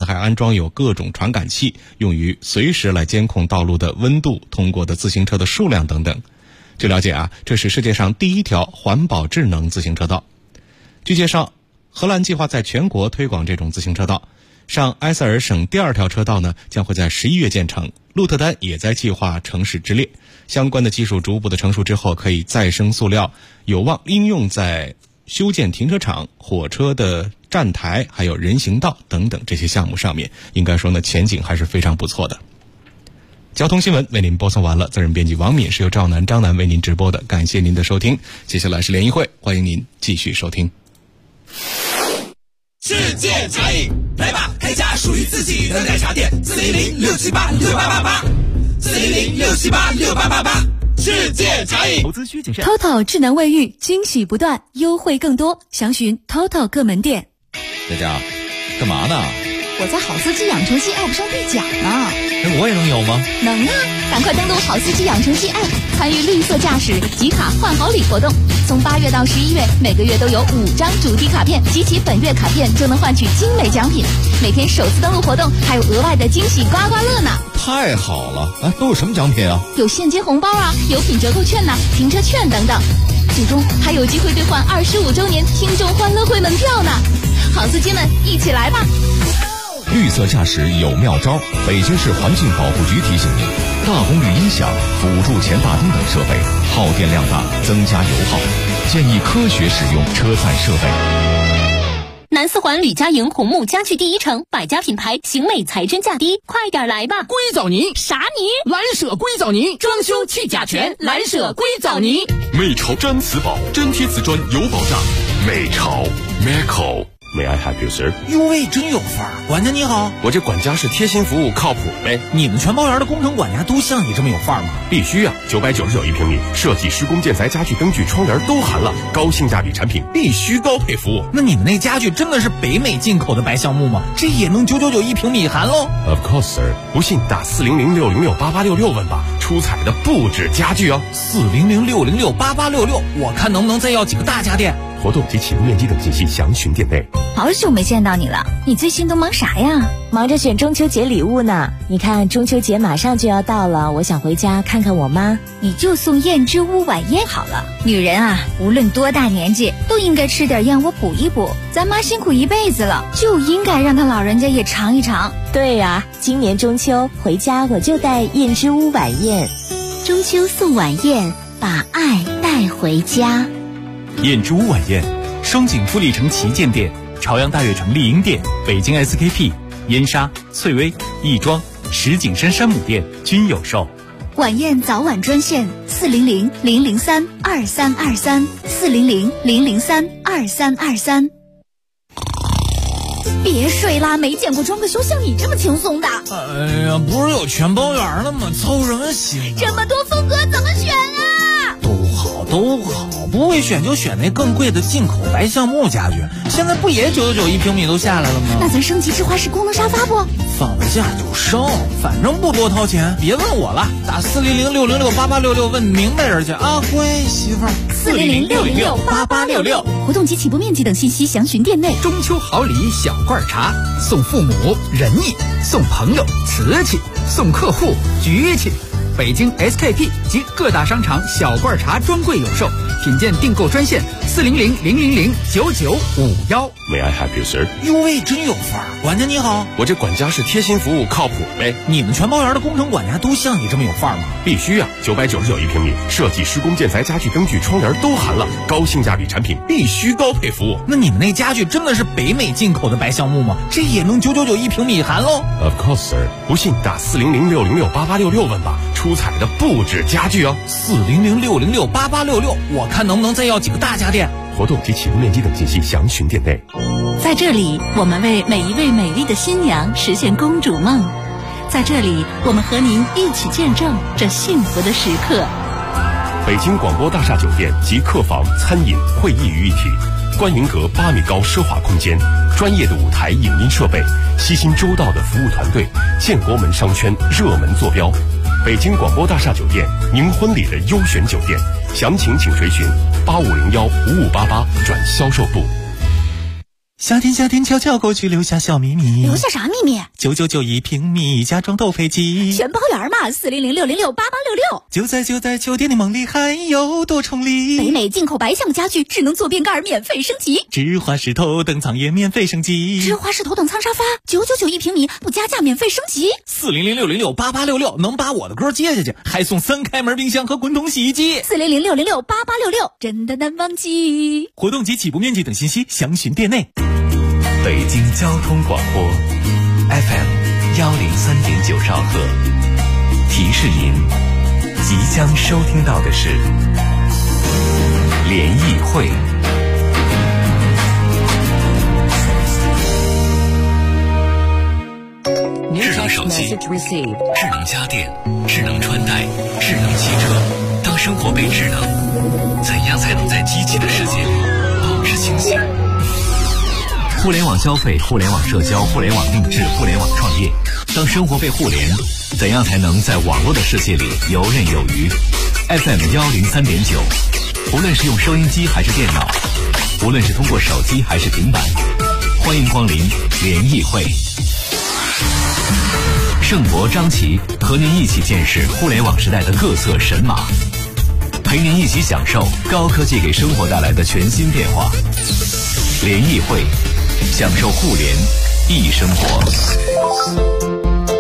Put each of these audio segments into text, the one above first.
还安装有各种传感器，用于随时来监控道路的温度、通过的自行车的数量等等。据了解啊，这是世界上第一条环保智能自行车道。据介绍，荷兰计划在全国推广这种自行车道。上埃塞尔省第2条车道呢，将会在11月建成。鹿特丹也在计划城市之列。相关的技术逐步的成熟之后，可以再生塑料，有望应用在修建停车场、火车的站台，还有人行道等等这些项目上面。应该说呢，前景还是非常不错的。交通新闻为您播送完了，责任编辑王敏，是由赵楠、张楠为您直播的，感谢您的收听。接下来是联谊会，欢迎您继续收听。 世界茶饮，来吧，开家属于自己的奶茶店，400-678-6888，400-678-6888，世界茶饮。 投资需谨慎。 TOTO 智能卫浴，惊喜不断，优惠更多，详询 TOTO 各门店。 佳佳，干嘛呢？ 我在好司机养成系 App 上兑奖呢。 我也能有吗？ 能啊，赶快登录好司机养成系 App， 参与绿色驾驶集卡换好礼活动。从8月到11月，每个月都有5张主题卡片，集齐本月卡片就能换取精美奖品。每天首次登录活动还有额外的惊喜刮刮乐呢。 太好了！都有什么奖品啊？ 有现金红包啊，有品折扣券呐，停车券等等。最终还有机会兑换25周年听众欢乐会门票呢。好司机们，一起来吧！ 绿色驾驶有妙招，北京市环境保护局提醒您：大功率音响、辅助前大灯等设备耗电量大，增加油耗，建议科学使用车载设备。 南四环吕家营红木家具第一城，百家品牌，型美才真价低，快点来吧！ 硅藻泥啥泥？ 蓝舍硅藻泥，装修去甲醛，蓝舍硅藻泥。 美潮毡瓷宝，真贴瓷砖有保障。美潮 Meco。May I help you, sir？ 哟喂，真有范儿！管家你好， 我这管家是贴心服务，靠谱呗。 你们全包园的工程管家都像你这么有范儿吗？ 必须啊！999一平米，设计、施工、建材、家具、灯具、窗帘都含了，高性价比产品，必须高配服务。 那你们那家具真的是北美进口的白橡木吗？这也能999一平米含喽 ？Of course, sir。不信打400-606-8866问吧，出彩的不止家具哦。 400-606-8866，我看能不能再要几个大家电。 活动及启用面积等信息详询店内。 好久没见到你了，你最近都忙啥呀？ 忙着选中秋节礼物呢。你看中秋节马上就要到了，我想回家看看我妈。 你就送燕之屋晚宴好了。女人啊，无论多大年纪，都应该吃点燕窝补一补。咱妈辛苦一辈子了，就应该让她老人家也尝一尝。 对呀，今年中秋回家我就带燕之屋晚宴。 中秋送晚宴，把爱带回家。 燕之屋晚宴，双井富力城旗舰店、朝阳大悦城丽婴店、北京 SKP、燕莎、翠微、亦庄、石景山山姆店均有售。 晚宴早晚专线400-003-2323，400-003-2323。别睡啦，没见过装个修像你这么轻松的。 哎呀，不是有全包园了吗？操什么心啊？ 这么多风格怎么选啊？ 都好，不会选就选那更贵的进口白橡木家具。现在不也999一平米都下来了吗？ 那咱升级智化式功能沙发不？ 放了假就升，反正不多掏钱。别问我了，打400-606-8866问明白人去啊！乖媳妇儿 ，400-606-8866。活动及起步面积等信息详询店内。 中秋好礼小罐茶，送父母仁义，送朋友瓷器，送客户局气。北京 SKP 及各大商场小罐茶专柜有售，品鉴订购专线400-000-9951。 May I help you, sir？ 哟喂，真有范儿！管家你好， 我这管家是贴心服务，靠谱呗。 你们全包园的工程管家都像你这么有范儿吗？ 必须啊！999一平米，设计、施工、建材、家具、灯具、窗帘都含了，高性价比产品，必须高配服务。 那你们那家具真的是北美进口的白橡木吗？这也能999一平米含喽 ？Of course, sir。不信打400-606-8866问吧，出彩的不止家具哦。 400-606-8866，我看能不能再要几个大家电。 活动及启用面积等信息详询店内。 在这里，我们为每一位美丽的新娘实现公主梦。在这里，我们和您一起见证这幸福的时刻。 北京广播大厦酒店及客房、餐饮、会议于一体，观云阁8米高奢华空间，专业的舞台影音设备，悉心周到的服务团队，建国门商圈热门坐标。北京广播大厦酒店，您婚礼的优选酒店，详情请垂询8501-5588转销售部。 夏天夏天悄悄过去，留下小秘密。 留下啥秘密 ？9991一平米，家装斗飞机。 全包圆嘛，4006068866。 就在酒店的梦里，还有多重礼。 北美进口白象家具，智能坐便盖免费升级。 芝华士头等舱也免费升级。 芝华士头等舱沙发999一平米，不加价免费升级。 4006068866能把我的歌接下去，还送3开门冰箱和滚筒洗衣机。 4006068866，真的难忘记。 活动及起步面积等信息详询店内。 北京交通广播 FM 103.9兆赫，提示您即将收听到的是联谊会。智能手机、智能家电、智能穿戴、智能汽车，当生活被智能，怎样才能在机器的世界里保持清醒？互联网消费、互联网社交、互联网定制、互联网创业，当生活被互联，怎样才能在网络的世界里游刃有余？ FM 103.9，无论是用收音机还是电脑，无论是通过手机还是平板，欢迎光临联谊会。盛博、张琪和您一起见识互联网时代的各色神马，陪您一起享受高科技给生活带来的全新变化。联谊会，享受互联易生活。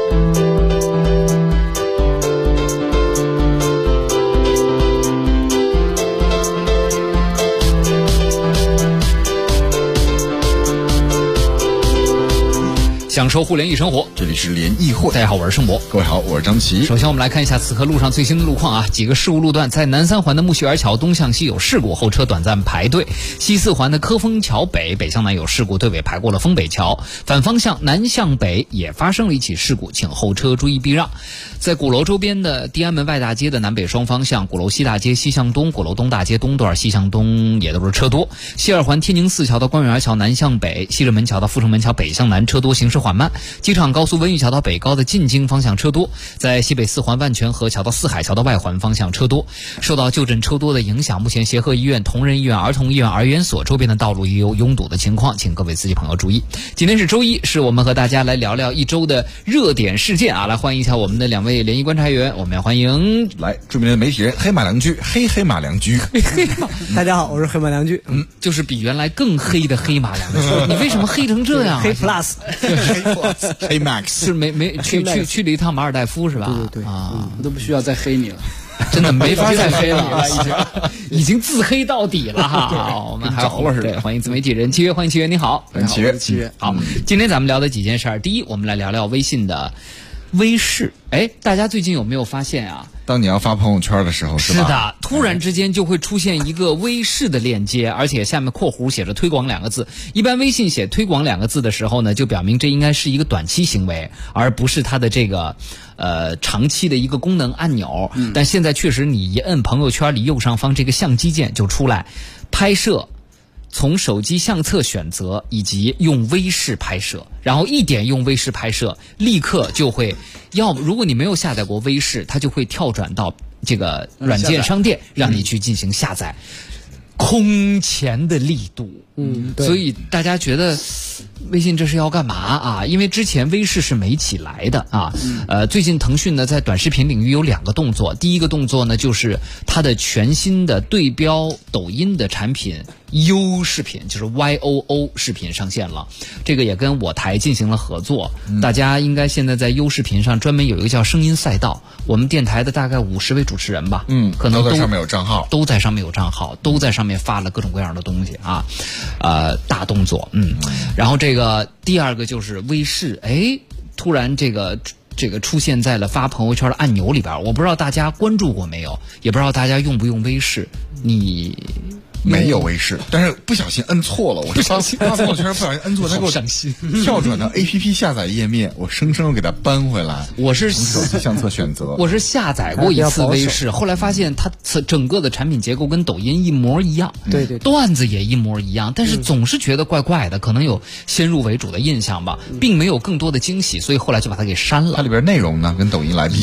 享受互联易生活， 这里是联谊会。 大家好，我是盛博。 各位好，我是张琪。 首先我们来看一下此刻路上最新的路况啊，几个事故路段，在南三环的木樨园桥东向西有事故，后车短暂排队；西四环的科丰桥北向南有事故，队尾排过了丰北桥。反方向南向北也发生了一起事故，请后车注意避让。在鼓楼周边的地安门外大街的南北双方向，鼓楼西大街西向东，鼓楼东大街东段西向东也都是车多。西二环天宁寺桥到官园桥南向北，西直门桥到阜成门桥北向南车多，行驶缓慢。机场高速温榆桥到北高的进京方向车多，在西北四环万泉河桥到四海桥到外环方向车多。受到旧镇车多的影响，目前协和医院、同仁医院、儿童医院、儿园所周边的道路也有拥堵的情况，请各位司机朋友注意。今天是周一，是我们和大家来聊聊一周的热点事件啊！来欢迎一下我们的2位联谊观察员，我们要欢迎来著名的媒体人黑马良驹，黑马良驹。 大家好，我是黑马良驹。 就是比原来更黑的黑马良驹。你为什么黑成这样？ 黑 plus， 黑 max， 是没去了一趟马尔代夫是吧？ 对啊，我都不需要再黑你了。 真的没法再黑了，已经自黑到底了哈。我们还有对，欢迎自媒体人契约，欢迎契约，你好， 契约。 好，今天咱们聊的几件事儿，第一，我们来聊聊微信的微视。大家最近有没有发现啊？ 当你要发朋友圈的时候，是吧？ 是的，突然之间就会出现一个微视的链接，而且下面括弧写着推广2个字。一般微信写推广2个字的时候呢，就表明这应该是一个短期行为，而不是它的这个长期的一个功能按钮。但现在确实你一摁朋友圈里右上方这个相机键就出来拍摄，从手机相册选择，以及用微视拍摄，然后一点用微视拍摄，立刻就会，如果你没有下载过微视，它就会跳转到这个软件商店，让你去进行下载。空前的力度，所以大家觉得微信这是要干嘛啊？因为之前微视是没起来的啊。最近腾讯呢在短视频领域有2个动作，第一个动作呢就是它的全新的对标抖音的产品优视频，就是 YOO 视频上线了，这个也跟我台进行了合作。大家应该现在在优视频上专门有一个叫声音赛道，我们电台的大概50位主持人吧，可能都在上面有账号， 都在上面有账号，都在上面发了各种各样的东西啊，大动作。然后这个第二个就是微视，突然这个出现在了发朋友圈的按钮里边，我不知道大家关注过没有，也不知道大家用不用微视。你没有微视，但是不小心摁错了。我是发朋友圈不小心摁错，他给我伤心， 跳转到 APP 下载页面，我生生给它搬回来。 我是从手机相册选择， 我是下载过一次微视，后来发现它整个的产品结构跟抖音一模一样， 对， 段子也一模一样，但是总是觉得怪怪的，可能有先入为主的印象吧，并没有更多的惊喜，所以后来就把它给删了。 它里边内容呢，跟抖音来比一样。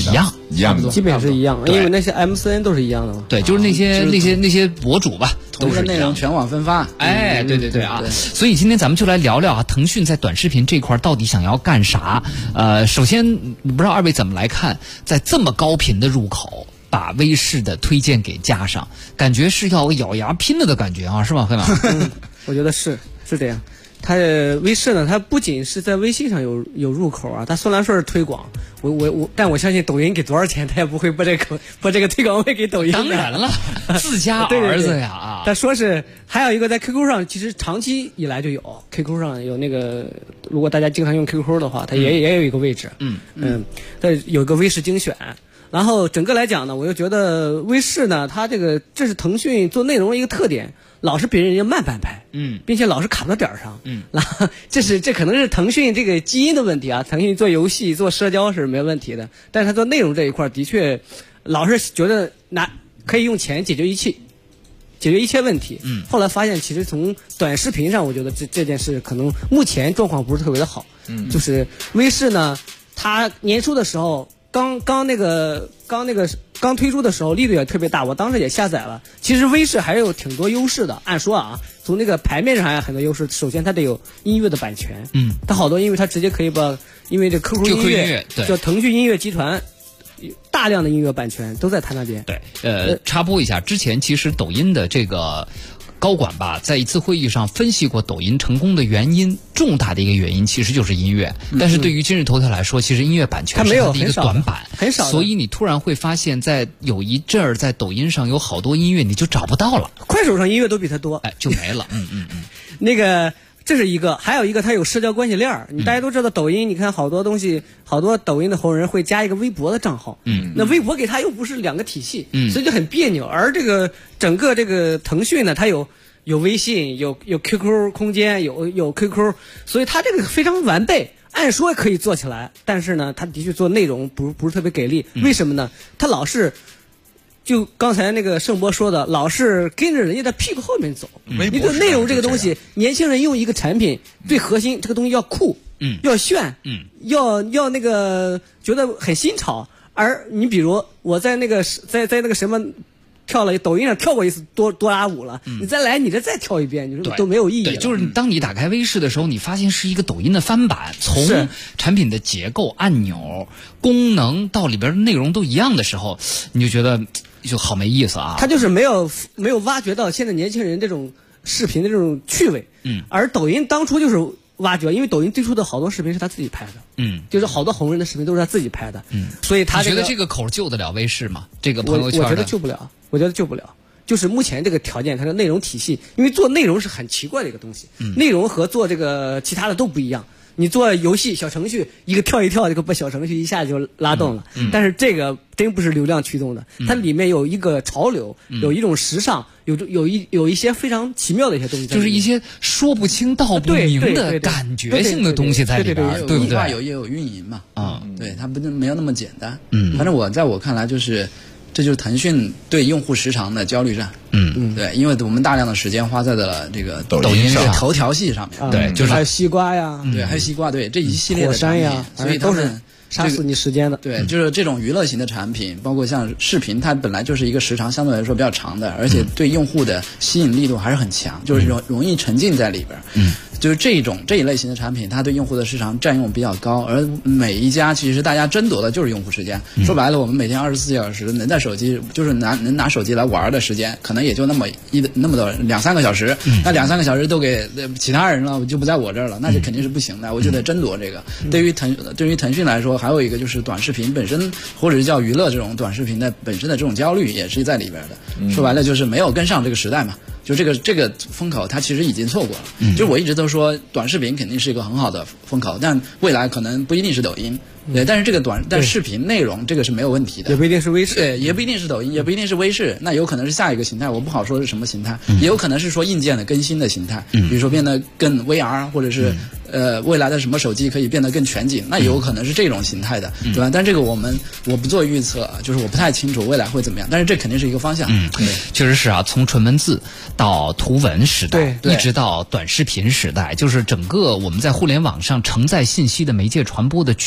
一样的， 基本是一样，因为那些 MCN 都是一样的嘛。 对，就是那些博主吧， 都是内容全网分发。 哎，对啊。所以今天咱们就来聊聊啊，腾讯在短视频这块到底想要干啥？首先我不知道二位怎么来看，在这么高频的入口，把微视的推荐给加上，感觉是要咬牙拼了的感觉啊，是吧，黑马？ 我觉得是这样。它微视呢，它不仅是在微信上有入口啊，它虽然说是推广，但我相信抖音给多少钱，他也不会把这个推广费给抖音。 当然了，自家儿子呀啊！ 他说是还有一个在 QQ 上，其实长期以来就有 QQ 上有那个，如果大家经常用 QQ 的话，它也有一个位置。它有一个微视精选。然后整个来讲呢，我就觉得微视呢，它这是腾讯做内容的一个特点。老是比人家慢半拍，并且老是卡到点儿上，然后这可能是腾讯这个基因的问题啊。腾讯做游戏做社交是没问题的，但是他做内容这一块的确老是觉得可以用钱解决一切问题。后来发现其实从短视频上，我觉得这件事可能目前状况不是特别的好。就是微视呢，它年初的时候刚推出的时候力度也特别大，我当时也下载了。其实微视还是有挺多优势的，按说啊，从那个牌面上还有很多优势。首先它得有音乐的版权，它好多音乐它直接可以因为这 QQ 音乐叫腾讯音乐集团，大量的音乐版权都在它那边。 对，插播一下，之前其实抖音的这个高管吧，在一次会议上分析过抖音成功的原因，重大的一个原因其实就是音乐。但是对于今日头条来说，其实音乐版权是它的一个短板， 很少。 所以你突然会发现，在有一阵儿在抖音上有好多音乐你就找不到了， 快手上音乐都比它多， 就没了。 那个。这是一个，还有一个，它有社交关系链。大家都知道抖音，你看好多东西，好多抖音的红人会加一个微博的账号。那微博给它又不是两个体系，所以就很别扭。而这个整个这个腾讯呢，它有微信，有 QQ 空间，有 QQ， 所以它这个非常完备。按说可以做起来，但是呢，它的确做内容不是特别给力。为什么呢？它老是。就刚才那个盛博说的，老是跟着人家的屁股后面走。你的内容这个东西，年轻人用一个产品，最核心这个东西要酷，要炫，要那个觉得很新潮。而你比如我在那个什么抖音上跳过一次多拉舞了，你再来你这再跳一遍，你说都没有意义。 对，就是当你打开微视的时候，你发现是一个抖音的翻版，从产品的结构、按钮、功能到里边的内容都一样的时候，你就觉得就好没意思啊。 他就是没有挖掘到现在年轻人这种视频的这种趣味。而抖音当初就是挖掘，因为抖音最初的好多视频是他自己拍的，就是好多红人的视频都是他自己拍的，所以他觉得这个口救得了微视吗？这个朋友圈我觉得救不了。就是目前这个条件，它的内容体系，因为做内容是很奇怪的一个东西，内容和做这个其他的都不一样。你做游戏小程序，一个跳一跳，这个把小程序一下就拉动了。但是这个真不是流量驱动的，它里面有一个潮流，有一种时尚，有一些非常奇妙的一些东西， 就是一些说不清道不明的感觉性的东西在里边，对不对？ 也有运营嘛，对，它没有那么简单。反正在我看来这就是腾讯对用户时长的焦虑战。对，因为我们大量的时间花在了这个抖音上、头条系上面。 对，就是还有西瓜呀， 对，还有西瓜，对，这一系列的产品， 所以都是杀死你时间的。 对，就是这种娱乐型的产品，包括像视频，它本来就是一个时长相对来说比较长的，而且对用户的吸引力度还是很强，就是容易沉浸在里边。就是这一类型的产品，它对用户的市场占用比较高，而每一家其实大家争夺的就是用户时间。说白了，我们每天24小时能在手机，就是能拿手机来玩的时间，可能也就那么多2-3个小时。那2-3个小时都给其他人了，就不在我这儿了，那就肯定是不行的。我就得争夺这个。对于腾讯来说，还有一个就是短视频本身，或者是叫娱乐这种短视频的本身的这种焦虑也是在里边的。说白了就是没有跟上这个时代嘛。就这个风口，它其实已经错过了。就是我一直都说，短视频肯定是一个很好的风口，但未来可能不一定是抖音。对，但是这个但视频内容这个是没有问题的， 也不一定是微视， 对，也不一定是抖音，也不一定是微视，那有可能是下一个形态，我不好说是什么形态，也有可能是说硬件的更新的形态，比如说变得更 VR， 或者是未来的什么手机可以变得更全景，那有可能是这种形态的，对吧？但这个我不做预测，就是我不太清楚未来会怎么样，但是这肯定是一个方向。 对，确实是啊，从纯文字到图文时代，一直到短视频时代，就是整个我们在互联网上承载信息的媒介传播的渠道和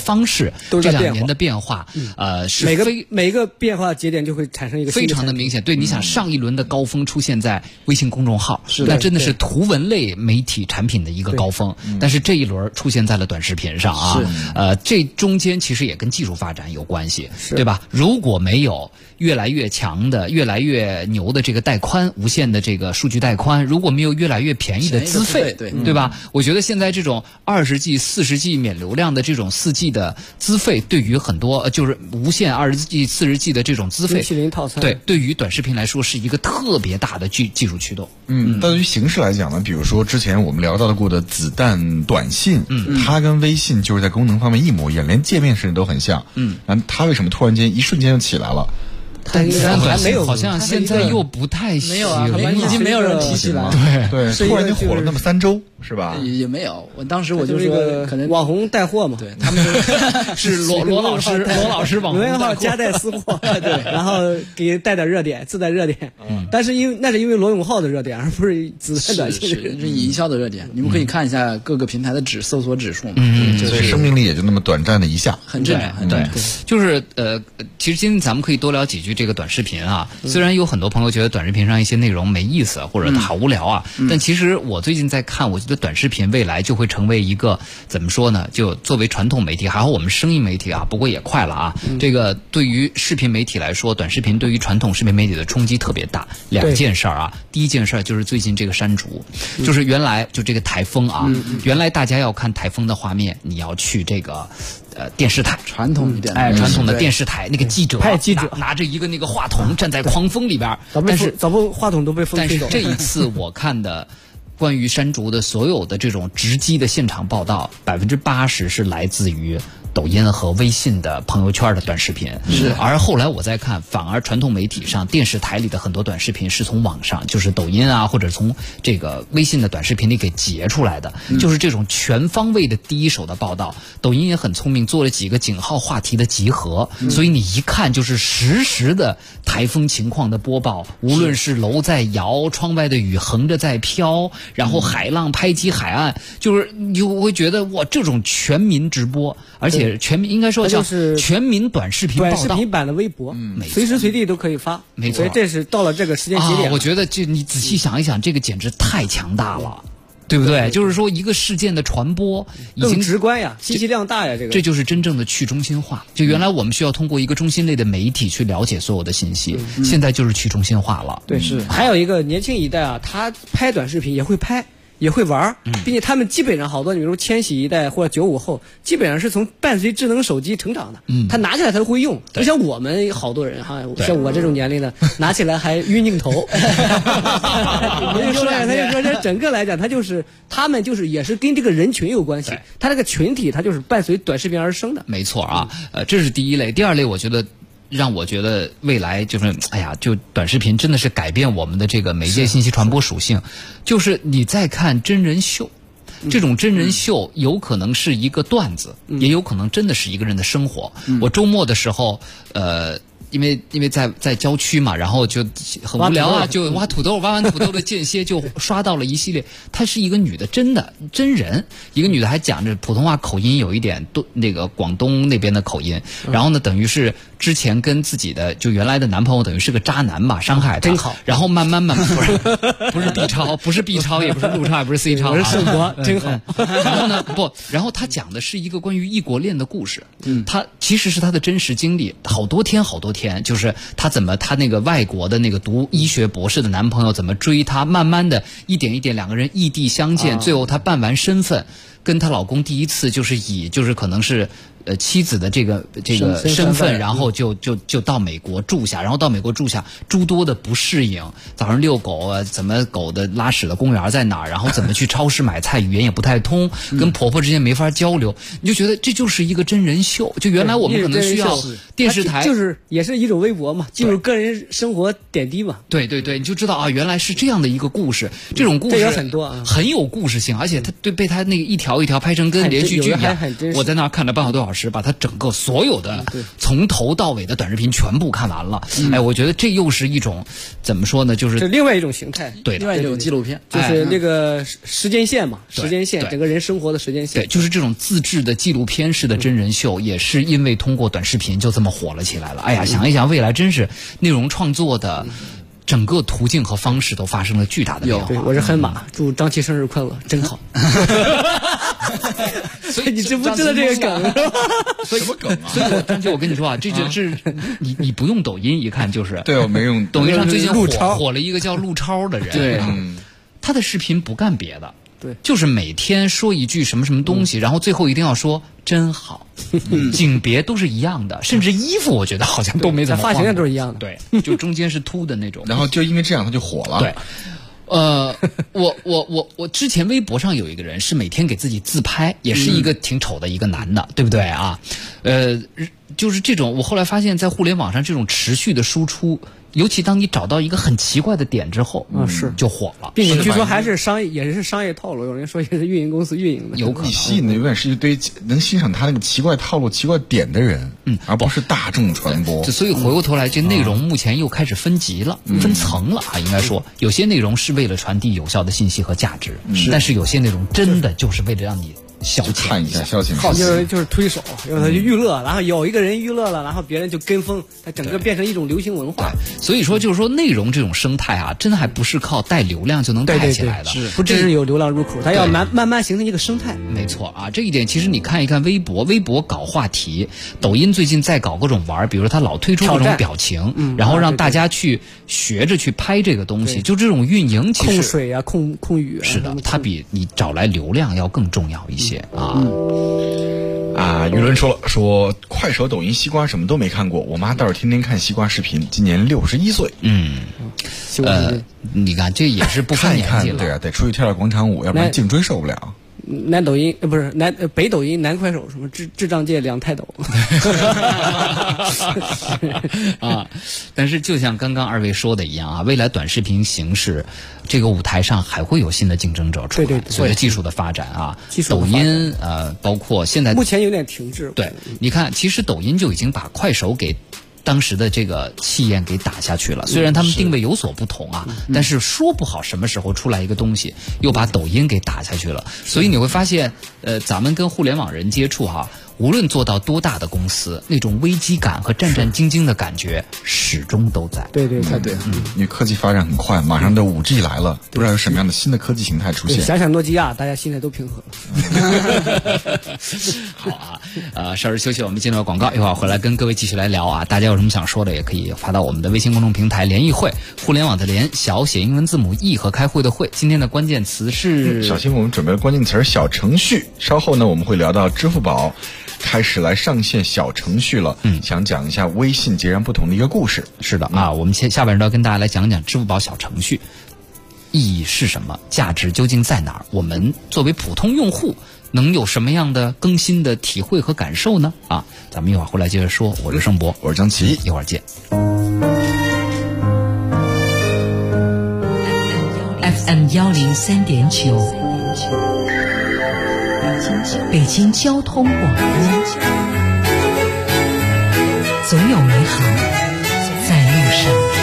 方式，这2年的变化，是每个变化节点就会产生一个非常的明显。对，你想上一轮的高峰出现在微信公众号，那真的是图文类媒体产品的一个高峰，但是这一轮出现在了短视频上啊，这中间其实也跟技术发展有关系，对吧？如果没有越来越强的、越来越牛的这个带宽无线的这个数据带宽，如果没有越来越便宜的资费，对吧？我觉得现在这种20G、40G 免流量的这种4G 的资费，对于很多就是无线20G、40G 的这种资费， 套餐， 对于短视频来说是一个特别大的技术驱动。 但对于形式来讲呢，比如说之前我们聊到过的子弹短信，它跟微信就是在功能方面一模一样，连界面甚至都很像。它为什么突然间一瞬间就起来了？ 但短信好像现在又不太行， 没有啊，已经没有人提起来。 对，突然间火了那么3周，是吧？ 也没有，当时我就说可能网红带货嘛， 对他们是罗老师网红号夹带私货，对，然后给带点热点，自带热点。但是那是因为罗永浩的热点，而不是子弹短信是营销的热点。你们可以看一下各个平台的搜索指数嘛， 就是生命力也就那么短暂的一下， 很正常，很正常。 就是其实今天咱们可以多聊几句这个短视频啊。虽然有很多朋友觉得短视频上一些内容没意思或者好无聊啊，但其实我最近在看，我觉得短视频未来就会成为一个怎么说呢？就作为传统媒体，还好我们声音媒体啊，不过也快了啊。这个对于视频媒体来说，短视频对于传统视频媒体的冲击特别大。2件事啊，第一件事就是最近这个山竹，就是原来就这个台风啊，原来大家要看台风的画面，你要去这个。电视台传统一点， 传统的电视台那个记者拿着一个那个话筒站在狂风里边， 但是早不话筒都被风吹走。 但是这一次我看的关于山竹的所有的这种直击的现场报道，80%是来自于抖音和微信的朋友圈的短视频，而后来我再看，反而传统媒体上电视台里的很多短视频是从网上，就是抖音啊，或者从这个微信的短视频里给截出来的，就是这种全方位的第一手的报道。抖音也很聪明，做了几个井号话题的集合，所以你一看就是实时的台风情况的播报，无论是楼在摇，窗外的雨横着在飘，然后海浪拍击海岸，就是你就会觉得哇，这种全民直播，而且应该说叫全民短视频报道， 短视频版的微博，随时随地都可以发， 没错。 所以这是到了这个时间节点， 我觉得就你仔细想一想，这个简直太强大了。对不对？就是说一个事件的传播已经直观呀，信息量大呀， 这就是真正的去中心化。就原来我们需要通过一个中心类的媒体去了解所有的信息，现在就是去中心化了。 对，是。还有一个年轻一代啊，他拍短视频也会拍。也会玩，并且他们基本上好多，你比如千禧一代或者95后，基本上是从伴随智能手机成长的。他拿起来他都会用，就像我们好多人哈，像我这种年龄的，拿起来还晕镜头。他就说这整个来讲，他们就是也是跟这个人群有关系，他这个群体他就是伴随短视频而生的。 没错啊，这是第一类。第二类，我觉得。让我觉得未来就是，就短视频真的是改变我们的这个媒介信息传播属性。就是你再看真人秀，这种真人秀有可能是一个段子，也有可能真的是一个人的生活。我周末的时候，因为在郊区嘛，然后就很无聊啊，就挖土豆，挖完土豆的间歇就刷到了一系列。她是一个女的，真人，一个女的还讲着普通话口音，有一点那个广东那边的口音。然后呢，等于是之前跟自己的就原来的男朋友等于是个渣男嘛，伤害她。 真好。 然后慢慢不是 B 超，不是 B 超，也不是陆超，也不是 C 超， 是圣国，真好。 然后呢，然后他讲的是一个关于异国恋的故事。他其实是他的真实经历，好多天。就是他那个外国的那个读医学博士的男朋友怎么追她，慢慢的一点一点两个人异地相见，最后她办完身份，跟她老公第一次就是可能是妻子的这个身份，然后就到美国住下，然后到美国住下诸多的不适应，早上遛狗啊，怎么狗的拉屎的公园在哪儿，然后怎么去超市买菜，语言也不太通，跟婆婆之间没法交流，你就觉得这就是一个真人秀。就原来我们可能需要电视台， 就是也是一种微博嘛，进入个人生活点滴嘛。 对，你就知道啊，原来是这样的一个故事，这种故事也很多啊， 很有故事性，而且它被它那个一条条一条拍成跟连续剧一样很真。实我在那儿看了半个多小时，把它整个所有的从头到尾的短视频全部看完了。哎，我觉得这又是一种怎么说呢？就是这另外一种形态， 对的， 另外一种纪录片， 就是那个时间线嘛，时间线，整个人生活的时间线。 对，就是这种自制的纪录片式的真人秀，也是因为通过短视频就这么火了起来了。哎呀，想一想，未来真是内容创作的整个途径和方式都发生了巨大的变化。 对，我是黑马，祝张琪生日快乐，真好。 所以你知不知道这个梗？ 什么梗啊？ 所以张琪，我跟你说啊，这就是你不用抖音，一看就是对，我没用。 抖音上最近火了一个叫陆超的人， 对， 他的视频不干别的。 对， 就是每天说一句什么什么东西，然后最后一定要说真好，景别都是一样的，甚至衣服我觉得好像都没怎么换， 发型都是一样的， 对，就中间是秃的那种。 然后就因为这样他就火了。 对，我之前微博上有一个人是每天给自己自拍，也是一个挺丑的一个男的，对不对啊？就是这种，我后来发现，在互联网上这种持续的输出。尤其当你找到一个很奇怪的点之后， 是就火了， 并且据说还是商业，也是商业套路。有人说也是运营公司运营的， 有可能。 你吸引的永远是一堆能欣赏他那个奇怪套路、奇怪点的人，而不是大众传播。 所以回过头来，这内容目前又开始分级了、分层了啊。应该说，有些内容是为了传递有效的信息和价值，但是有些内容真的就是为了让你消遣看一下，消遣。 好，就是推手，有的就娱乐，然后有一个人娱乐了，然后别人就跟风，它整个变成一种流行文化。 所以说，就是说内容这种生态啊，真的还不是靠带流量就能带起来的， 不只是有流量入口，它要慢慢形成一个生态。 没错啊，这一点其实你看一看微博搞话题，抖音最近在搞各种玩，比如说它老推出各种表情，然后让大家去学着去拍这个东西，就这种运营其实控水啊、控雨啊， 是的，它比你找来流量要更重要一些啊。 舆论说快手、抖音、西瓜什么都没看过，我妈倒是天天看西瓜视频，今年61岁。 你看这也是不分年纪了， 对啊，得出去跳跳广场舞，要不然颈椎受不了。 南抖音不是北抖音、南快手，什么智障界两泰斗啊！但是就像刚刚二位说的一样啊，未来短视频形式这个舞台上还会有新的竞争者出来， 对， 随着技术的发展啊，抖音包括现在目前有点停滞。 对，你看，其实抖音就已经把快手给当时的这个气焰给打下去了，虽然他们定位有所不同啊，但是说不好什么时候出来一个东西又把抖音给打下去了。所以你会发现，咱们跟互联网人接触哈，无论做到多大的公司，那种危机感和战战兢兢的感觉始终都在。 对， 因为科技发展很快，马上的5G 来了，不知道有什么样的新的科技形态出现。 想想诺基亚，大家心态都平和了。 好啊，稍事休息，我们进入广告，一会儿回来跟各位继续来聊啊。大家有什么想说的，也可以发到我们的微信公众平台联谊会，互联网的联，小写英文字母 E 和开会的会。今天的关键词是小新，我们准备了关键词小程序。稍后呢，我们会聊到支付宝开始来上线小程序了，想讲一下微信截然不同的一个故事。 是的啊，我们下半段跟大家来讲讲支付宝小程序意义是什么，价值究竟在哪儿？我们作为普通用户能有什么样的更新的体会和感受呢？啊，咱们一会儿回来接着说。我是盛博， 我是张琪， 一会儿见。 FM 103.9，北京交通广播，总有美好在路上。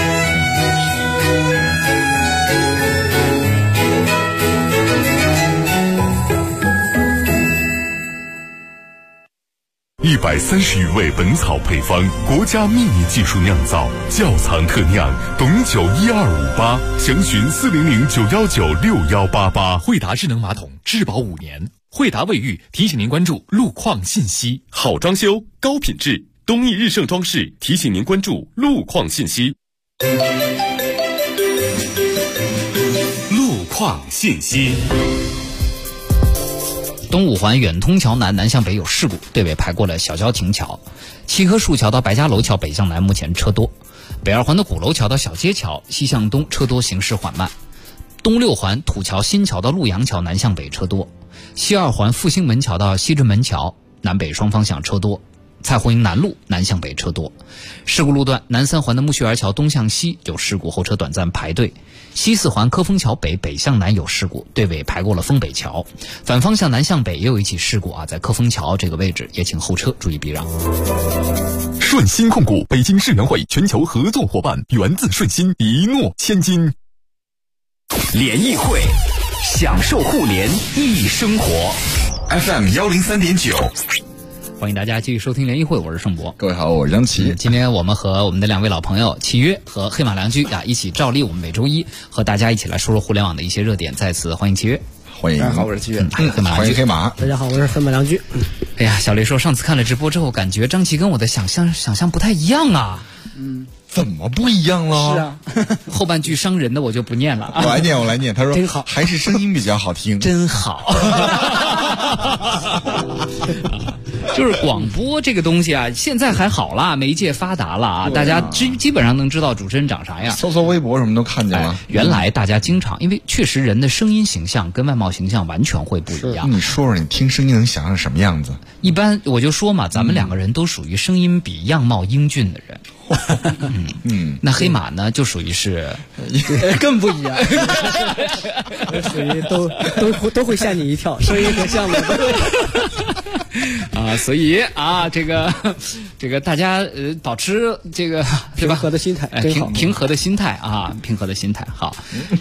130余味本草配方，国家秘密技术酿造，窖藏特酿，董酒1258，详询400-919-6188。 惠达智能马桶质保5年，惠达卫浴提醒您关注路况信息。 好装修，高品质，东义日盛装饰提醒您关注路况信息。路况信息。 东五环远通桥南向北有事故，对尾排过了小郊亭桥，七棵树桥到白家楼桥北向南目前车多，北二环的鼓楼桥到小街桥西向东车多，行驶缓慢，东六环土桥新桥到陆阳桥南向北车多，西二环复兴门桥到西直门桥南北双方向车多， 蔡湖营南路南向北车多。事故路段南三环的木樨园桥东向西有事故，后车短暂排队。西四环科丰桥北北向南有事故，队尾排过了丰北桥。反方向南向北也有一起事故啊，在科丰桥这个位置，也请后车注意避让。 顺鑫控股北京世园会全球合作伙伴，源自顺鑫，一诺千金。 联谊会，享受互联易生活。 FM 103.9。 欢迎大家继续收听联谊会，我是盛博。 各位好，我是张琪。 今天我们和我们的两位老朋友契约和黑马良驹一起照例，我们每周一和大家一起来说说互联网的一些热点。再次欢迎契约。 欢迎， 大家好，我是契约。 黑马良驹， 欢迎黑马。 大家好，我是黑马良驹。 哎呀，小雷说上次看了直播之后，感觉张琪跟我的想象不太一样啊。 怎么不一样了？ 是啊， 后半句伤人的我就不念了。 我来念。他说真好， 还是声音比较好听。 真好。就是广播这个东西啊，现在还好啦，媒介发达了啊，大家基本上能知道主持人长啥样， 搜微博什么都看见了。 原来大家经常，因为确实人的声音形象跟外貌形象完全会不一样。 你说你听声音能想象什么样子？ 一般我就说嘛，咱们两个人都属于声音比样貌英俊的人。那黑马呢，就属于是更不一样，属于都会吓你一跳，声音和相貌啊，所以啊，这个大家保持这个对吧？ 平和的心态， 平和的心态啊，平和的心态。好，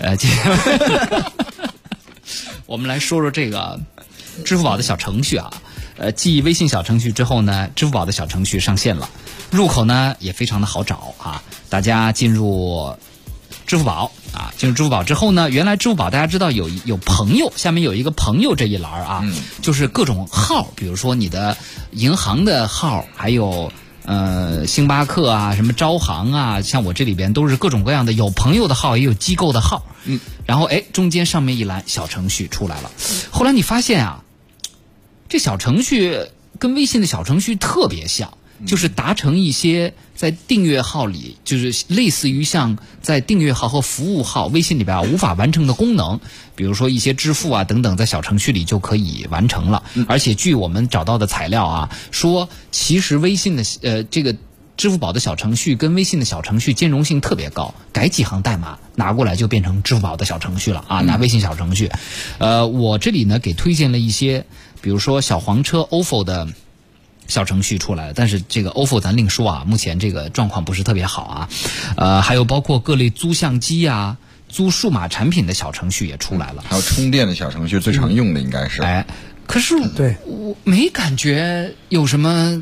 我们来说说这个支付宝的小程序啊。继微信小程序之后呢，支付宝的小程序上线了，入口呢也非常的好找啊。大家进入支付宝啊，进入支付宝之后呢，原来支付宝大家知道有朋友，下面有一个朋友这一栏啊，就是各种号，比如说你的银行的号，还有星巴克啊，什么招行啊，像我这里边都是各种各样的有朋友的号，也有机构的号。然后中间上面一栏小程序出来了。后来你发现啊，这小程序跟微信的小程序特别像，就是达成一些在订阅号里，就是类似于像在订阅号和服务号微信里边无法完成的功能，比如说一些支付啊等等，在小程序里就可以完成了。而且据我们找到的材料啊，说其实微信的这个支付宝的小程序跟微信的小程序兼容性特别高，改几行代码拿过来就变成支付宝的小程序了啊，拿微信小程序。我这里呢给推荐了一些，比如说小黄车 OFO 的小程序出来了，但是这个 OFO 咱另说啊，目前这个状况不是特别好啊。还有包括各类租相机啊、租数码产品的小程序也出来了， 还有充电的小程序，最常用的应该是。 可是我没感觉有什么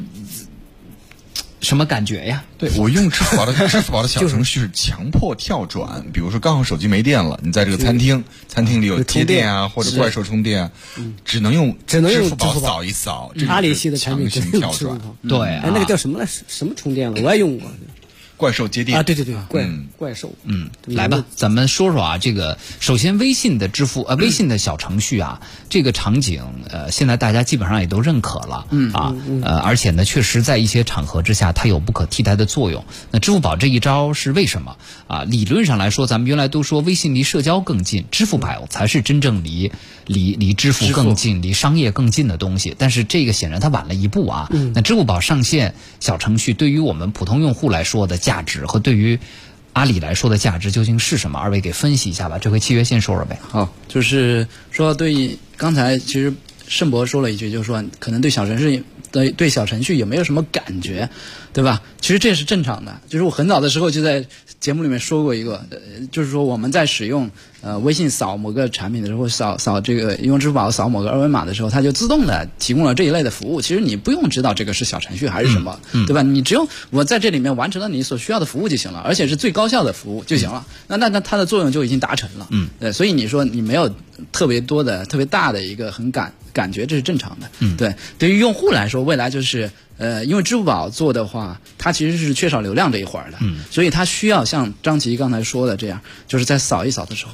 感觉呀？ 对，我用支付宝的小程序是强迫跳转，比如说刚好手机没电了，你在这个餐厅里有接电啊，或者怪兽充电，只能用支付宝扫一扫。 阿里系的产品强行跳转， 对， 那个叫什么来？什么充电了？我也用过。 怪兽接电啊，对，怪兽。 来吧，咱们说说啊，这个首先微信的支付微信的小程序啊，这个场景现在大家基本上也都认可了而且呢，确实在一些场合之下，它有不可替代的作用。那支付宝这一招是为什么啊？理论上来说，咱们原来都说微信离社交更近，支付宝才是真正离支付更近、离商业更近的东西。但是这个显然它晚了一步啊。那支付宝上线小程序，对于我们普通用户来说的价值和对于阿里来说的价值究竟是什么？二位给分析一下吧。这回契约先说说呗。 好，就是说刚才其实盛博说了一句，就是说可能对小程序有没有什么感觉，对吧？其实这也是正常的。就是我很早的时候就在节目里面说过一个，就是说我们在使用微信扫某个产品的时候，扫这个用支付宝扫某个二维码的时候，它就自动的提供了这一类的服务。其实你不用知道这个是小程序还是什么，对吧？你只用我在这里面完成了你所需要的服务就行了，而且是最高效的服务就行了。那它的作用就已经达成了。对，所以你说你没有特别大的一个感觉，这是正常的。对，对于用户来说，未来就是因为支付宝做的话，它其实是缺少流量这一环的，所以它需要像张琪刚才说的这样，就是在扫一扫的时候，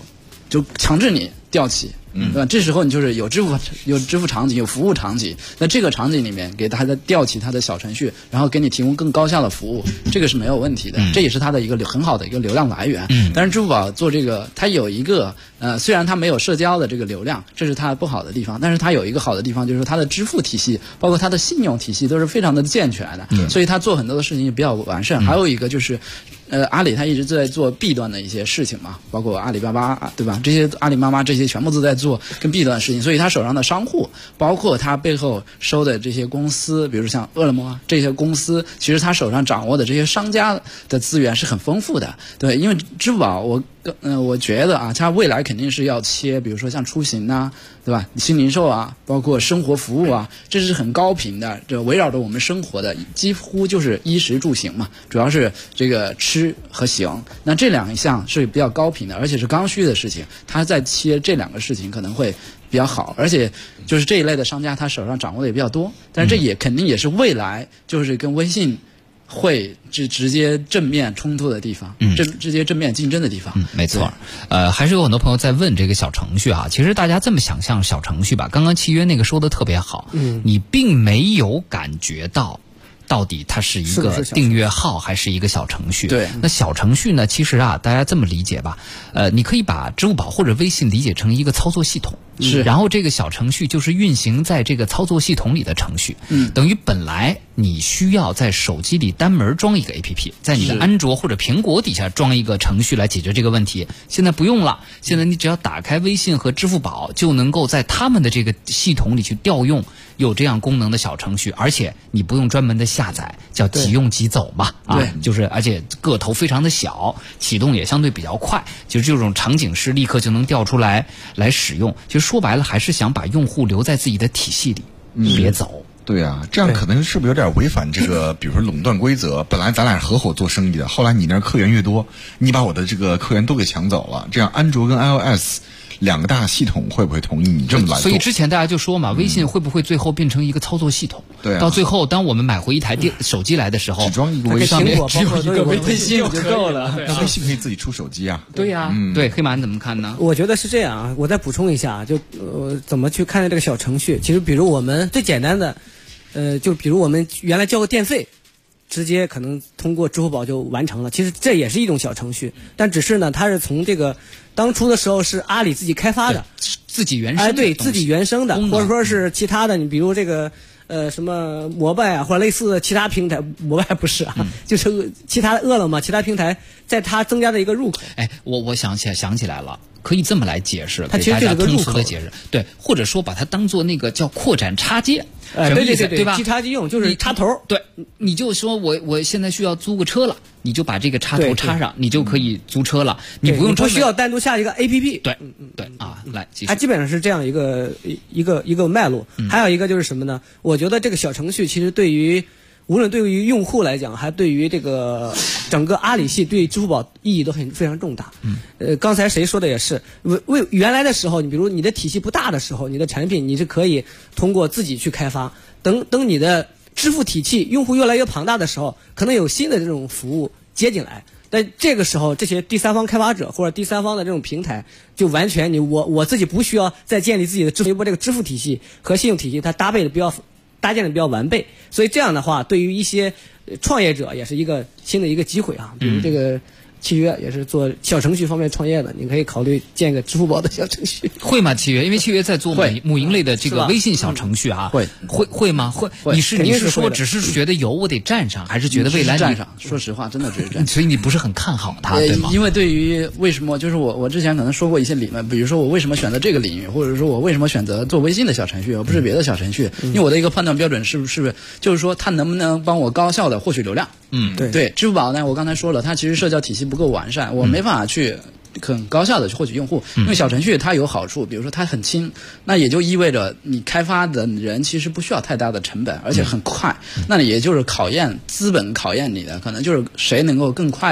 就强制你调起。对吧？这时候你就是有支付场景，有服务场景，那这个场景里面给它的调起它的小程序，然后给你提供更高效的服务，这个是没有问题的，这也是它的一个很好的一个流量来源。但是支付宝做这个，它有一个虽然它没有社交的这个流量，这是它不好的地方，但是它有一个好的地方，就是它的支付体系，包括它的信用体系都是非常的健全的，所以它做很多的事情也比较完善。还有一个就是阿里它一直在做 B 端的一些事情嘛，包括阿里巴巴，对吧？这些阿里妈妈这些全部都在做跟 B 端的事情，所以他手上的商户，包括他背后收的这些公司，比如像饿了么这些公司，其实他手上掌握的这些商家的资源是很丰富的。对，因为支付宝我觉得啊，它未来肯定是要切，比如说像出行啊，对吧？新零售啊，包括生活服务啊，这是很高频的，这围绕着我们生活的，几乎就是衣食住行嘛，主要是这个吃和行。那这两项是比较高频的，而且是刚需的事情，它在切这两个事情可能会比较好，而且就是这一类的商家他手上掌握的也比较多，但是这也肯定也是未来就是跟微信会直接正面冲突的地方，直接正面竞争的地方。 没错。还是有很多朋友在问这个小程序哈，其实大家这么想象小程序吧，刚刚契约那个说的特别好，你并没有感觉到底它是一个订阅号还是一个小程序？ 对， 那小程序呢？其实啊，大家这么理解吧，你可以把支付宝或者微信理解成一个操作系统，然后这个小程序就是运行在这个操作系统里的程序，等于本来你需要在手机里单门装一个 APP， 在你的安卓或者苹果底下装一个程序来解决这个问题，现在不用了，现在你只要打开微信和支付宝，就能够在他们的这个系统里去调用有这样功能的小程序，而且你不用专门的下载，叫即用即走吧，就是而且个头非常的小，启动也相对比较快，就是这种场景是立刻就能调出来使用。其实说白了还是想把用户留在自己的体系里，别走。 对啊，这样可能是不是有点违反这个，比如说垄断规则？本来咱俩合伙做生意的，后来你那客源越多，你把我的这个客源都给抢走了，这样安卓跟 iOS 两个大系统会不会同意你这么来做？ 所以之前大家就说嘛，微信会不会最后变成一个操作系统？ 对、 到最后当我们买回一台手机来的时候， 只装一个微信， 上面只有一个微信就够了。 微信可以自己出手机啊？ 对呀，对，黑马你怎么看呢？ 我觉得是这样啊，我再补充一下，就怎么去看待这个小程序？其实比如我们最简单的，就比如我们原来交个电费，直接可能通过支付宝就完成了，其实这也是一种小程序，但只是呢，它是从这个当初的时候是阿里自己开发的， 自己原生的， 对，自己原生的，或者说是其他的，你比如这个什么摩拜啊，或者类似的其他平台，摩拜不是啊，就是其他饿了么其他平台，在它增加的一个入口。 哎，我想起来了。可以这么来解释，给大家通俗的解释，对，或者说把它当做那个叫扩展插件，什么意思？对吧？ 即插即用就是插头， 对，你就说我现在需要租个车了，你就把这个插头插上，你就可以租车了，你不用不需要单独下一个 APP。 对，对啊，来继续。 它基本上是这样一个脉络。还有一个就是什么呢？我觉得这个小程序其实无论对于用户来讲，还对于这个整个阿里系对支付宝意义都非常重大。刚才谁说的也是，为原来的时候，你比如你的体系不大的时候，你的产品你是可以通过自己去开发。等你的支付体系用户越来越庞大的时候，可能有新的这种服务接进来。但这个时候，这些第三方开发者或者第三方的这种平台，就完全我自己不需要再建立自己的微博这个支付体系和信用体系，它搭建的比较完备，所以这样的话，对于一些创业者也是一个新的一个机会啊。比如这个契约也是做小程序方面创业的，你可以考虑建个支付宝的小程序。 会吗？契约，因为契约在做母婴类的这个微信小程序啊，会吗？会。你是说只是觉得我得站上，还是觉得未来站上？说实话，真的只是站上。 所以你不是很看好它，对吗？ 因为对于为什么，就是我之前可能说过一些理论，比如说我为什么选择这个领域，或者说我为什么选择做微信的小程序，而不是别的小程序？因为我的一个判断标准是不是就是说它能不能帮我高效的获取流量？对。支付宝呢，我刚才说了，它其实社交体系不够完善，我没办法去很高效的去获取用户。因为小程序它有好处，比如说它很轻，那也就意味着你开发的人其实不需要太大的成本，而且很快。那也就是资本考验你的，可能就是谁能够更快的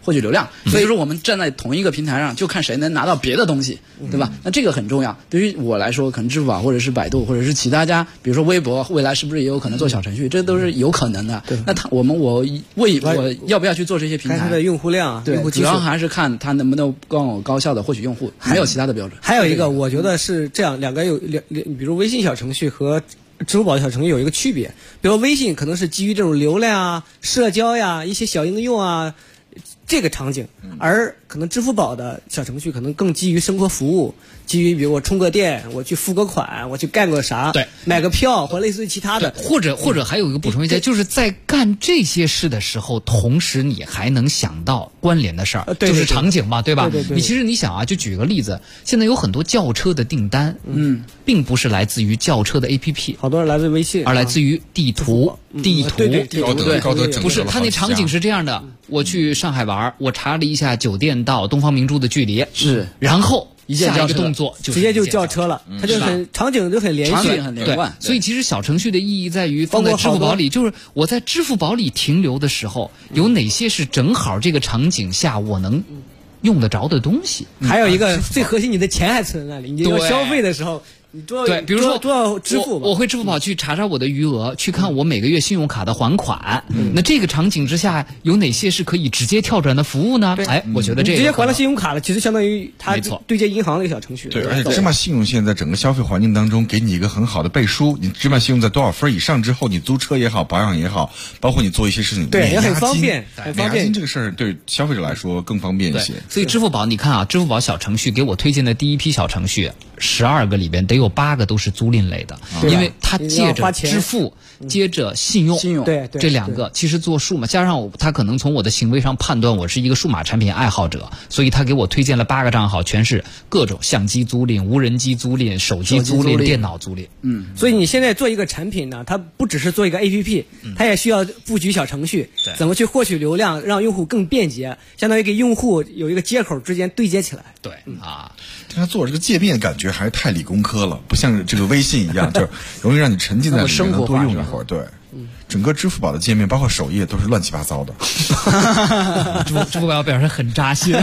获取流量，所以说我们站在同一个平台上，就看谁能拿到别的东西，对吧？那这个很重要。对于我来说，可能支付宝或者是百度或者是其他家，比如说微博，未来是不是也有可能做小程序？这都是有可能的。那我要不要去做这些平台？ 看它的用户量， 对，主要还是看它能不能更高效的获取用户，没有其他的标准。 还有一个，我觉得是这样，比如微信小程序和支付宝小程序有一个区别，比如微信可能是基于这种流量啊、社交呀、一些小应用啊这个场景，而可能支付宝的小程序可能更基于生活服务，基于比如我充个电，我去付个款，我去干个啥， 对， 买个票或类似于其他的， 或者还有一个补充一下，就是在干这些事的时候，同时你还能想到关联的事儿，就是场景嘛，对吧？ 对。 你其实你想啊，就举个例子，现在有很多轿车的订单，并不是来自于轿车的 APP， 好多人来自微信， 而来自于地图， 高德不是，它那场景是这样的。我去上海玩，我查了一下酒店到东方明珠的距离， 是， 然后下一个一键动作直接就叫车了，它就很场景就很连续， 场景很连贯。 所以其实小程序的意义在于放在支付宝里，就是我在支付宝里停留的时候，有哪些是正好这个场景下我能用得着的东西。 还有一个最核心，你的钱还存在那里，你要消费的时候。 对，比如说都要支付我会支付宝去查查我的余额，去看我每个月信用卡的还款。那这个场景之下有哪些是可以直接跳转的服务呢？我觉得这个直接还了信用卡了，其实相当于它对接银行的一个小程序。 对，而且芝麻信用现在整个消费环境当中给你一个很好的背书，你芝麻信用在多少分以上之后，你租车也好，保养也好，包括你做一些事情， 对，也很方便，很方便。 这个事儿对消费者来说更方便一些。 所以支付宝，你看啊，支付宝小程序给我推荐的第一批小程序，12个里边得有8个都是租赁类的，因为它借着支付，接着信用， 对这两个其实做数码，加上他可能从我的行为上判断我是一个数码产品爱好者，所以他给我推荐了8个账号，全是各种相机租赁、无人机租赁、手机租赁、电脑租赁。 所以你现在做一个产品呢，它不只是做一个 APP，它也需要布局小程序，怎么去获取流量，让用户更便捷，相当于给用户有一个接口之间对接起来。 对啊， 他做这个界面感觉还是太理工科了，不像这个微信一样，就是容易让你沉浸在里面，能多用一会儿。对，整个支付宝的界面，包括首页都是乱七八糟的。 支付宝表示很扎心，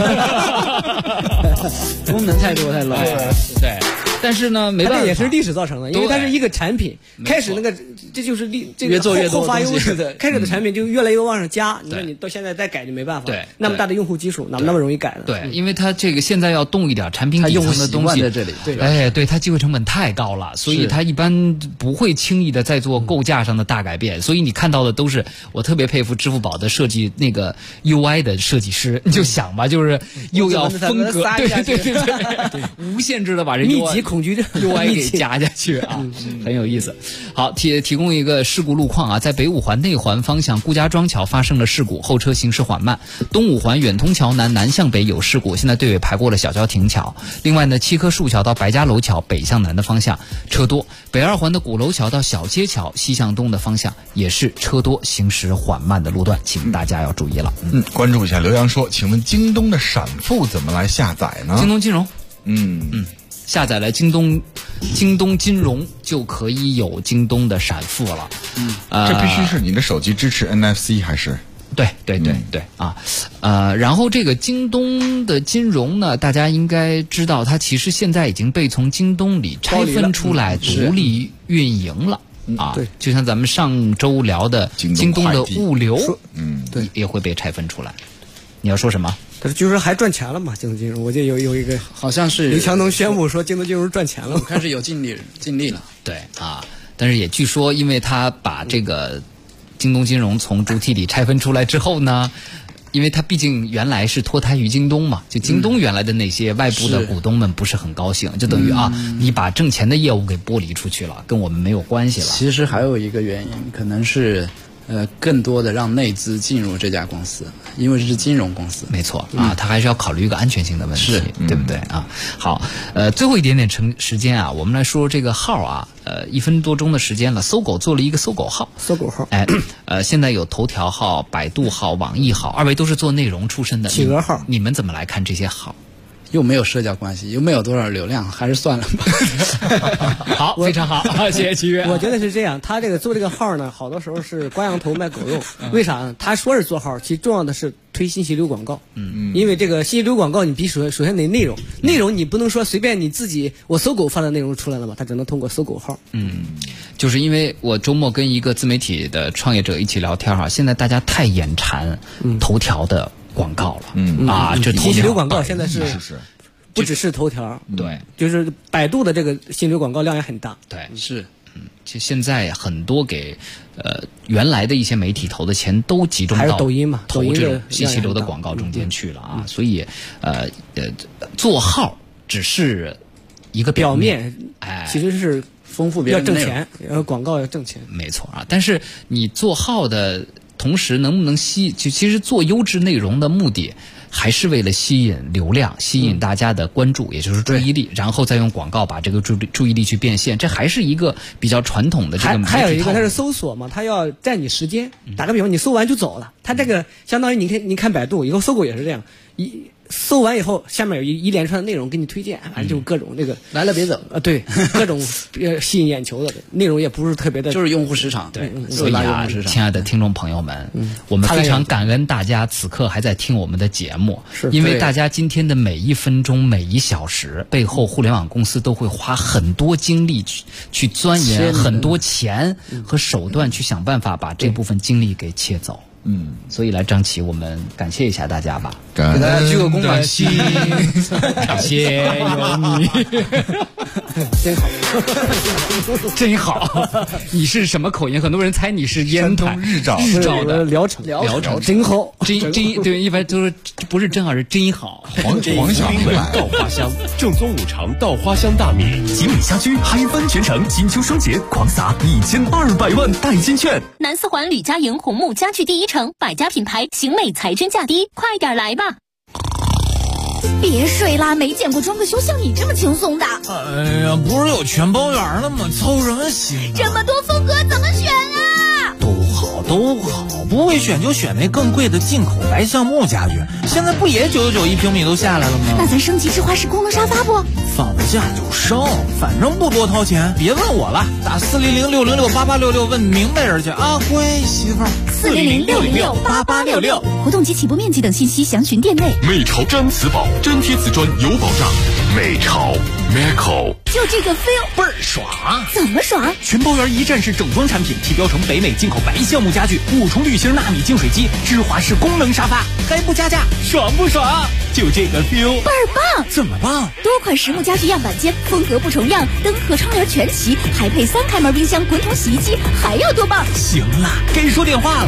功能太多太乱。 对。但是呢，没办法， 它也是历史造成的，因为它是一个产品，开始那个这就是这个后发优势的，开始的产品就越来越往上加。你说你到现在再改就没办法， 对， 那么大的用户基础，哪么那么容易改呢？ 对，因为它这个现在要动一点产品底层的东西在这里， 对，它机会成本太高了，所以它一般不会轻易的再做构架上的大改变。所以你看到的都是我特别佩服支付宝的设计那个 UI 的设计师，你就想吧，就是又要风格，对，无限制的把这密集恐惧症 UI 给加下去啊，很有意思。好，提供一个事故路况啊，在北五环内环方向顾家庄桥发生了事故，后车行驶缓慢；东五环远通桥南向北有事故，现在队尾排过了小桥亭桥。另外呢，七棵树桥到白家楼桥北向南的方向车多，北二环的鼓楼桥到小街桥西向东的方向也是车多，行驶缓慢的路段，请大家要注意了。 关注一下。刘洋说，请问京东的闪付怎么来下载呢？ 京东金融，下载了京东金融就可以有京东的闪付了。 这必须是你的手机支持 NFC 还是？ 对啊，然后这个京东的金融呢，大家应该知道，它其实现在已经被从京东里拆分出来，独立运营了。 对， 就像咱们上周聊的京东的物流， 对， 也会被拆分出来。你要说什么？ 但是据说还赚钱了嘛？京东金融，我记得有一个， 好像是刘强东宣布说京东金融赚钱了， 我看是有尽力了。 对啊，但是也据说，因为他把这个京东金融从主体里拆分出来之后呢，因为它毕竟原来是脱胎于京东嘛，就京东原来的那些外部的股东们不是很高兴，就等于你把挣钱的业务给剥离出去了，跟我们没有关系了。 其实还有一个原因，可能是更多的让内资进入这家公司，因为这是金融公司。 没错啊，他还是要考虑一个安全性的问题，对不对啊？好，最后一点点时间啊，我们来说这个号啊，1分多钟的时间了，搜狗做了一个搜狗号，现在有头条号、百度号、网易号，二位都是做内容出身的， 企鹅号， 你们怎么来看这些号？ 又没有社交关系，又没有多少流量，还是算了吧。 好，非常好，谢谢七月。 我觉得是这样，他这个做这个号呢，好多时候是刮羊头卖狗肉。为啥呢？他说是做号，其实重要的是推信息流广告。因为这个信息流广告，你必须首先得内容，内容你不能说随便你自己我搜狗发的内容出来了嘛，他只能通过搜狗号。 就是因为我周末跟一个自媒体的创业者一起聊天哈，现在大家太眼馋头条的广告了。这信息流广告现在是不只是头条， 对， 就是百度的这个信息流广告量也很大。 对，是。其实现在很多给原来的一些媒体投的钱都集中到还是抖音嘛， 投这种信息流的广告中间去了啊。所以做号只是一个表面， 其实是丰富别人的内容， 要挣钱，广告要挣钱， 没错啊。但是你做号的同时能不能其实做优质内容的目的还是为了吸引流量，吸引大家的关注，也就是注意力，然后再用广告把这个注意力去变现，这还是一个比较传统的这个媒体套路。 还有一个它是搜索嘛，它要占你时间。打个比方，你搜完就走了，它这个相当于你看百度以后搜狗也是这样，搜完以后，下面有一连串的内容给你推荐，反正就各种这个来了别走对，各种吸引眼球的内容也不是特别的， 就是用户市场。 对，所以啊，亲爱的听众朋友们，我们非常感恩大家此刻还在听我们的节目，因为大家今天的每一分钟、每一小时，背后互联网公司都会花很多精力去钻研，很多钱和手段去想办法把这部分精力给切走。所以来张琪，我们感谢一下大家吧， 给大家鞠个躬吧， 感谢有你， 真好， 真好。你是什么口音？很多人猜你是烟台日照的聊城， 真好，真对，一般都是不是真好，是真好。 黄小米稻花香正宗五常稻花香大米， 集美家居嗨翻全城，金秋双节狂撒1200万代金券。 南四环吕家营红木家具第一城，百家品牌，行美才真价低，快点来吧！ 别睡啦，没见过装个修像你这么轻松的。 哎呀，不是有全包圆的吗？操什么心？ 这么多风格怎么选啊？ 都好，不会选就选那更贵的进口白橡木家具。现在不也999一平米都下来了吗？ 那咱升级智华式功能沙发不？ 放价就升，反正不多掏钱。别问我了，打400-606-8866问明白人去啊！乖媳妇儿 ，400-606-8866，活动及起步面积等信息详询店内。 美潮毡瓷宝，粘贴瓷砖有保障。美潮 Meco， 就这个 feel 倍儿爽。 怎么爽？ 全包圆一站式整装产品，提标成北美进口白橡木家具，5重滤芯纳米净水机，芝华士功能沙发，还不加价，爽不爽？就这个 feel 倍儿棒！ 怎么棒？ 多款实木家具样板间，风格不重样，灯和窗帘全齐，还配3开门冰箱、滚筒洗衣机，还要多棒？ 行了，该说电话了。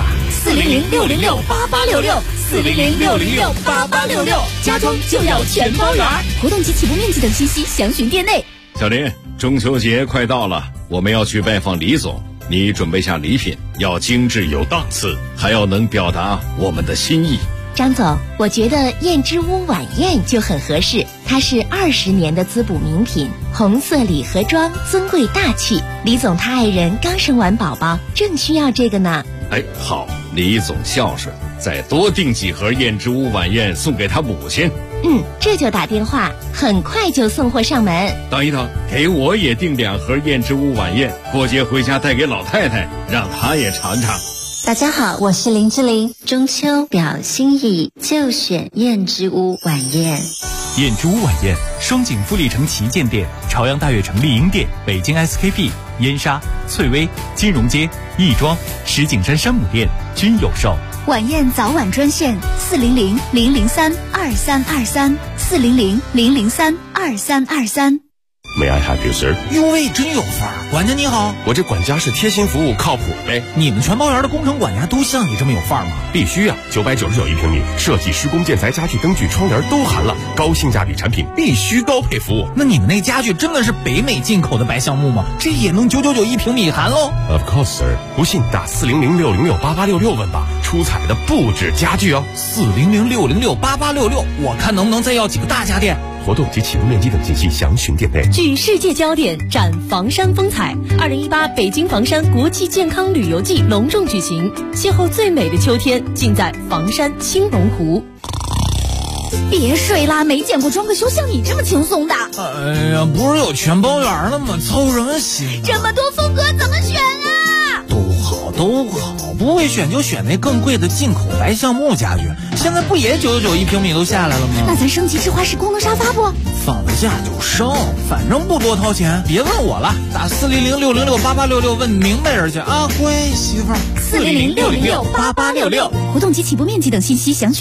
400-606-8866，400-606-8866，家装就要全包圆。活动及起步面积等信息详询店内。 小林，中秋节快到了，我们要去拜访李总，你准备下礼品，要精致有档次，还要能表达我们的心意。 张总，我觉得燕之屋晚宴就很合适，它是20年的滋补名品，红色礼盒装，尊贵大气。李总他爱人刚生完宝宝，正需要这个呢。 哎，好，李总孝顺，再多订几盒燕之屋晚宴送给他母亲。 这就打电话，很快就送货上门。 等一等，给我也订2盒燕之屋晚宴，过节回家带给老太太，让她也尝尝。 大家好，我是林志玲。中秋表心意，就选燕之屋晚宴。 燕之屋晚宴，双井富力城旗舰店、朝阳大悦城丽婴店、北京 SKP、燕莎、翠微、金融街、亦庄、石景山山姆店均有售。 晚宴早晚专线400-003-2323，400-003-2323。 May I help you, sir？ 哟喂，真有范儿！管家你好， 我这管家是贴心服务，靠谱呗。 你们全包圆的工程管家都像你这么有范儿吗？ 必须啊！999一平米，设计、施工、建材、家具、灯具、窗帘都含了，高性价比产品必须高配服务。 那你们那家具真的是北美进口的白橡木吗？这也能999一平米含喽 ？Of course, sir。不信打400-606-8866问吧，出彩的不止家具哦。 400-606-8866，我看能不能再要几个大家电。 活动及起步面积等信息详询店内。 聚世界焦点，展房山风采。2018北京房山国际健康旅游季隆重举行，邂逅最美的秋天，尽在房山青龙湖。 别睡啦，没见过装个修像你这么轻松的。 哎呀，不是有全包圆了吗？操什么心？ 这么多风格怎么选啊？ 都好，不会选就选那更贵的进口白橡木家具，现在不也999一平米都下来了吗？ 那咱升级智化式功能沙发不？ 放了假就升，反正不多掏钱，别问我了，打400-606-8866问明白人去啊，乖媳妇儿。 400-606-8866，活动及起步面积等信息详询。